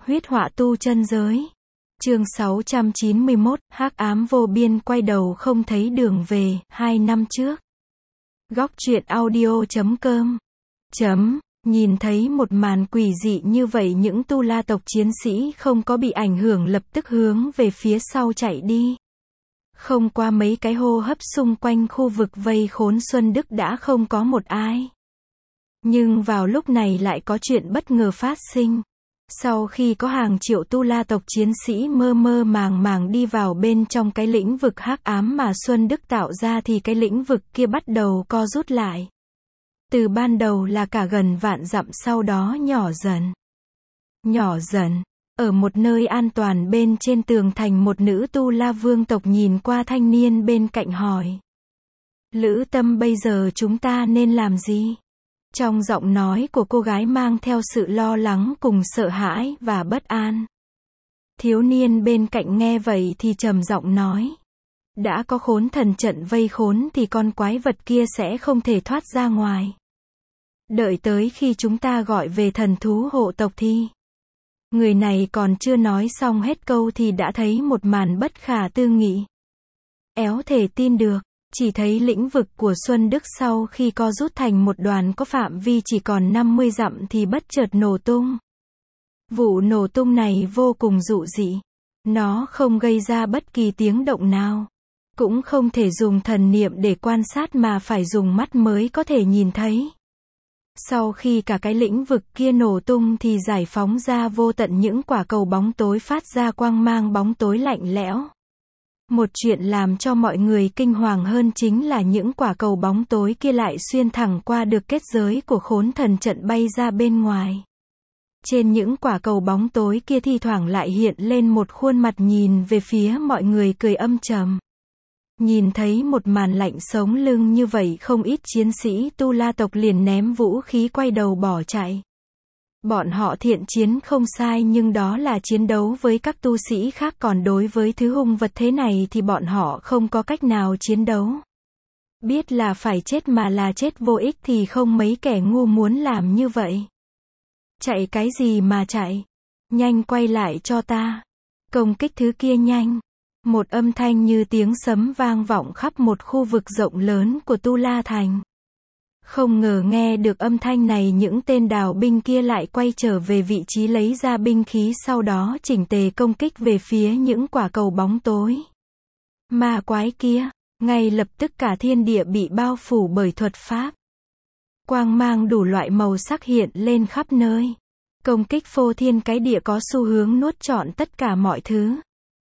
Huyết họa tu chân giới. Chương 691, hắc ám vô biên quay đầu không thấy đường về, 2 năm trước. Góc truyện audio.com. Nhìn thấy một màn quỷ dị như vậy, những tu la tộc chiến sĩ không có bị ảnh hưởng, lập tức hướng về phía sau chạy đi. Không qua mấy cái hô hấp, xung quanh khu vực vây khốn Xuân Đức đã không có một ai. Nhưng vào lúc này lại có chuyện bất ngờ phát sinh. Sau khi có hàng triệu tu la tộc chiến sĩ mơ mơ màng màng đi vào bên trong cái lĩnh vực hắc ám mà Xuân Đức tạo ra, thì cái lĩnh vực kia bắt đầu co rút lại. Từ ban đầu là cả gần vạn dặm, sau đó nhỏ dần. Ở một nơi an toàn bên trên tường thành, một nữ tu la vương tộc nhìn qua thanh niên bên cạnh hỏi: Lữ Tâm, bây giờ chúng ta nên làm gì? Trong giọng nói của cô gái mang theo sự lo lắng cùng sợ hãi và bất an. Thiếu niên bên cạnh nghe vậy thì trầm giọng nói: đã có khốn thần trận vây khốn thì con quái vật kia sẽ không thể thoát ra ngoài. Đợi tới khi chúng ta gọi về thần thú hộ tộc thì... Người này còn chưa nói xong hết câu thì đã thấy một màn bất khả tư nghị. Éo thể tin được, chỉ thấy lĩnh vực của Xuân Đức sau khi co rút thành một đoàn có phạm vi chỉ còn 50 dặm thì bất chợt nổ tung. Vụ nổ tung này vô cùng dụ dị. Nó không gây ra bất kỳ tiếng động nào. Cũng không thể dùng thần niệm để quan sát mà phải dùng mắt mới có thể nhìn thấy. Sau khi cả cái lĩnh vực kia nổ tung thì giải phóng ra vô tận những quả cầu bóng tối phát ra quang mang bóng tối lạnh lẽo. Một chuyện làm cho mọi người kinh hoàng hơn chính là những quả cầu bóng tối kia lại xuyên thẳng qua được kết giới của khốn thần trận bay ra bên ngoài. Trên những quả cầu bóng tối kia thi thoảng lại hiện lên một khuôn mặt nhìn về phía mọi người cười âm trầm. Nhìn thấy một màn lạnh sống lưng như vậy, không ít chiến sĩ tu la tộc liền ném vũ khí quay đầu bỏ chạy. Bọn họ thiện chiến không sai, nhưng đó là chiến đấu với các tu sĩ khác, còn đối với thứ hung vật thế này thì bọn họ không có cách nào chiến đấu. Biết là phải chết mà là chết vô ích thì không mấy kẻ ngu muốn làm như vậy. Chạy cái gì mà chạy? Nhanh quay lại cho ta. Công kích thứ kia nhanh. Một âm thanh như tiếng sấm vang vọng khắp một khu vực rộng lớn của Tu La Thành. Không ngờ nghe được âm thanh này, những tên đào binh kia lại quay trở về vị trí lấy ra binh khí, sau đó chỉnh tề công kích về phía những quả cầu bóng tối. Ma quái kia, ngay lập tức cả thiên địa bị bao phủ bởi thuật pháp. Quang mang đủ loại màu sắc hiện lên khắp nơi. Công kích phô thiên cái địa, có xu hướng nuốt trọn tất cả mọi thứ.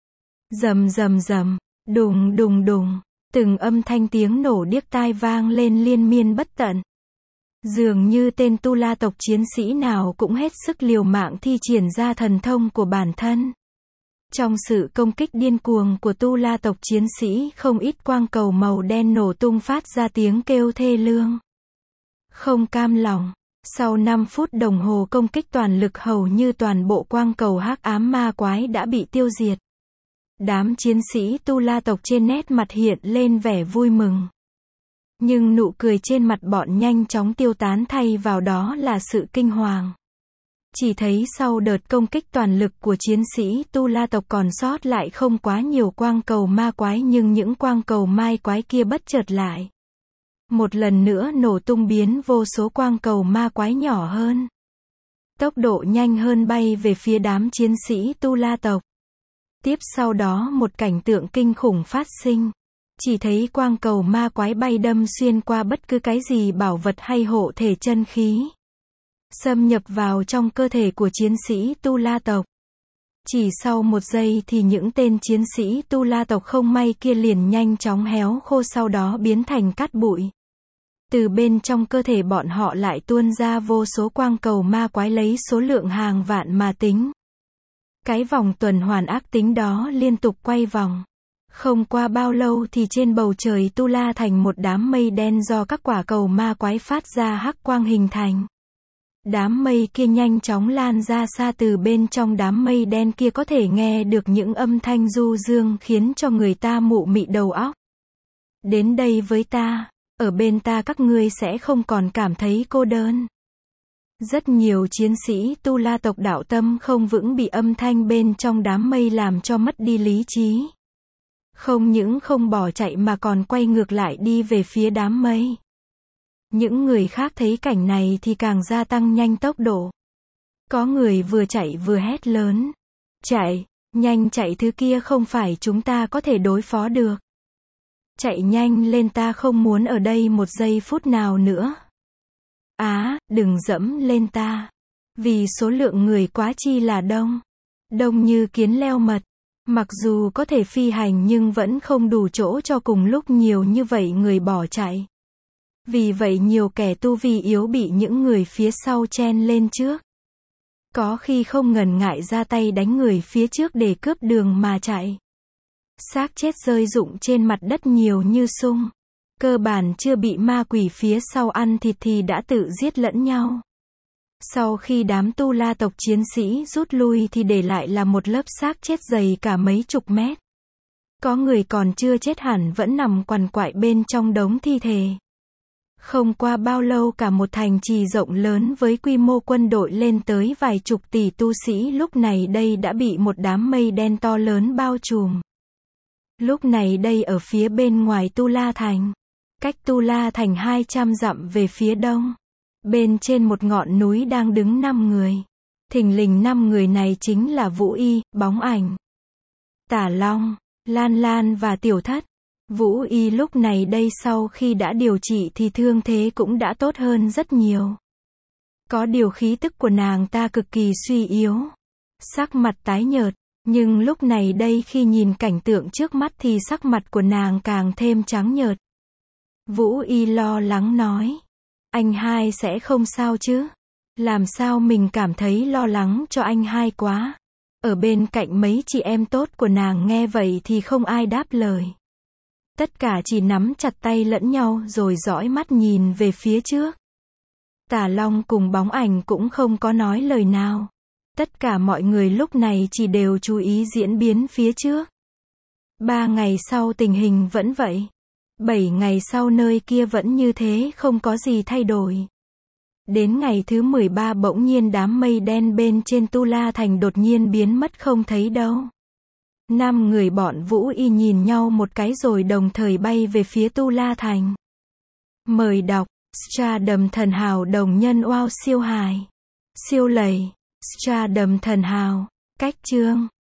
Rầm rầm rầm, đùng đùng đùng, từng âm thanh tiếng nổ điếc tai vang lên liên miên bất tận. Dường như tên tu la tộc chiến sĩ nào cũng hết sức liều mạng thi triển ra thần thông của bản thân. Trong sự công kích điên cuồng của tu la tộc chiến sĩ, không ít quang cầu màu đen nổ tung phát ra tiếng kêu thê lương. Không cam lòng, sau 5 phút đồng hồ công kích toàn lực, hầu như toàn bộ quang cầu hắc ám ma quái đã bị tiêu diệt. Đám chiến sĩ tu la tộc trên nét mặt hiện lên vẻ vui mừng. Nhưng nụ cười trên mặt bọn nhanh chóng tiêu tán, thay vào đó là sự kinh hoàng. Chỉ thấy sau đợt công kích toàn lực của chiến sĩ tu la tộc còn sót lại không quá nhiều quang cầu ma quái, nhưng những quang cầu mai quái kia bất chợt lại một lần nữa nổ tung, biến vô số quang cầu ma quái nhỏ hơn, tốc độ nhanh hơn bay về phía đám chiến sĩ tu la tộc. Tiếp sau đó một cảnh tượng kinh khủng phát sinh. Chỉ thấy quang cầu ma quái bay đâm xuyên qua bất cứ cái gì, bảo vật hay hộ thể chân khí, xâm nhập vào trong cơ thể của chiến sĩ tu la tộc. Chỉ sau một giây thì những tên chiến sĩ tu la tộc không may kia liền nhanh chóng héo khô, sau đó biến thành cát bụi. Từ bên trong cơ thể bọn họ lại tuôn ra vô số quang cầu ma quái, lấy số lượng hàng vạn mà tính. Cái vòng tuần hoàn ác tính đó liên tục quay vòng. Không qua bao lâu thì trên bầu trời Tu La thành một đám mây đen do các quả cầu ma quái phát ra hắc quang hình thành. Đám mây kia nhanh chóng lan ra xa, từ bên trong đám mây đen kia có thể nghe được những âm thanh du dương khiến cho người ta mụ mị đầu óc. Đến đây với ta, ở bên ta các ngươi sẽ không còn cảm thấy cô đơn. Rất nhiều chiến sĩ Tu La tộc đạo tâm không vững bị âm thanh bên trong đám mây làm cho mất đi lý trí. Không những không bỏ chạy mà còn quay ngược lại đi về phía đám mây. Những người khác thấy cảnh này thì càng gia tăng nhanh tốc độ. Có người vừa chạy vừa hét lớn. Chạy, nhanh chạy, thứ kia không phải chúng ta có thể đối phó được. Chạy nhanh lên, ta không muốn ở đây một giây phút nào nữa. Đừng dẫm lên ta. Vì số lượng người quá chi là đông. Đông như kiến leo mật. Mặc dù có thể phi hành nhưng vẫn không đủ chỗ cho cùng lúc nhiều như vậy người bỏ chạy. Vì vậy nhiều kẻ tu vi yếu bị những người phía sau chen lên trước. Có khi không ngần ngại ra tay đánh người phía trước để cướp đường mà chạy. Xác chết rơi rụng trên mặt đất nhiều như sung. Cơ bản chưa bị ma quỷ phía sau ăn thịt thì đã tự giết lẫn nhau. Sau khi đám Tu La tộc chiến sĩ rút lui thì để lại là một lớp xác chết dày cả mấy chục mét. Có người còn chưa chết hẳn vẫn nằm quằn quại bên trong đống thi thể. Không qua bao lâu cả một thành trì rộng lớn với quy mô quân đội lên tới vài chục tỷ tu sĩ lúc này đây đã bị một đám mây đen to lớn bao trùm. Lúc này đây ở phía bên ngoài Tu La Thành. Cách Tu La Thành 200 dặm về phía đông. Bên trên một ngọn núi đang đứng 5 người. Thình lình 5 người này chính là Vũ Y, Bóng Ảnh, Tả Long, Lan Lan và Tiểu Thất. Vũ Y lúc này đây sau khi đã điều trị thì thương thế cũng đã tốt hơn rất nhiều. Có điều khí tức của nàng ta cực kỳ suy yếu. Sắc mặt tái nhợt, nhưng lúc này đây khi nhìn cảnh tượng trước mắt thì sắc mặt của nàng càng thêm trắng nhợt. Vũ Y lo lắng nói. Anh hai sẽ không sao chứ? Làm sao mình cảm thấy lo lắng cho anh hai quá. Ở bên cạnh mấy chị em tốt của nàng nghe vậy thì không ai đáp lời. Tất cả chỉ nắm chặt tay lẫn nhau rồi dõi mắt nhìn về phía trước. Tả Long cùng Bóng Ảnh cũng không có nói lời nào. Tất cả mọi người lúc này chỉ đều chú ý diễn biến phía trước. 3 ngày sau tình hình vẫn vậy. 7 ngày sau nơi kia vẫn như thế, không có gì thay đổi. Đến ngày thứ 13 bỗng nhiên đám mây đen bên trên Tu La Thành đột nhiên biến mất không thấy đâu. 5 người bọn Vũ Y nhìn nhau một cái rồi đồng thời bay về phía Tu La Thành. Mời đọc Stardom Thần Hào đồng nhân wow siêu hài. Siêu lầy. Stardom Thần Hào. Cách chương